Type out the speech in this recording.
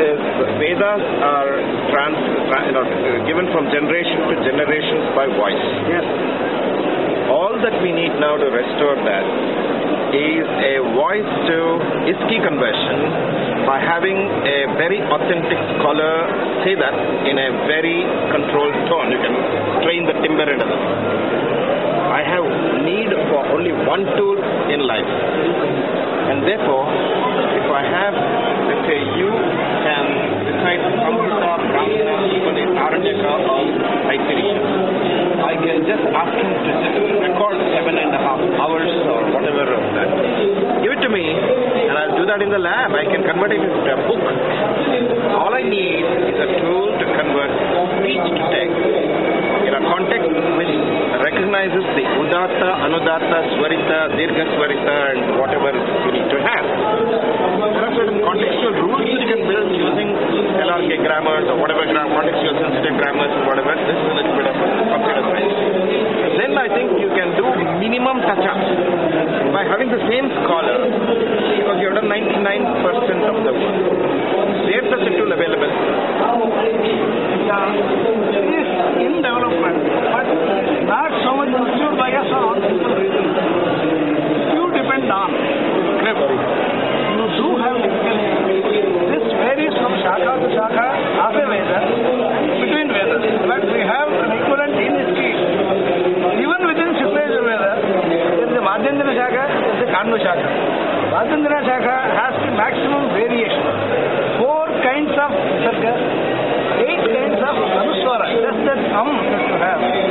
is Vedas are given from generation to generation by voice. Yes. All that we need now to restore that is a voice to ISKI conversion by having a very authentic scholar say that in a very controlled tone. You can train the timbre and other. I have need for only one tool in life, and therefore if I have, let's say, you can decide Samhita, Brahmana, even in Aranyaka or Taittiriya, I can just ask him to just record 7.5 hours or whatever of that. Give it to me and I'll do that in the lab. I can convert it into a book. All I need is a tool to convert speech to text in a context which recognizes the Udatta, Anudatta, Swarita, Dirgha Swarita and whatever you need to have. There are certain contextual rules that you can build using LRK grammars or whatever contextual sensitive grammars or whatever. This is a little bit of computer science. Then I think you can do minimum touch-ups by having the same scholar, because you have done 99% of the work. There's such a tool available. It is in development, but not so much pursued by us on simple reasons. You depend on script. You do have difficulty. This varies from Shakha to Shakha as a Veda, between Vedas. But we have an equivalent in ISKI. Even within Shukla Veda, there is a Madhyandana Shakha, there is a Kanva Shakha. Madhyandana Shakha has the maximum variation. 4 kinds of Sarga, 8 kinds of Anuswara. Just that that you have.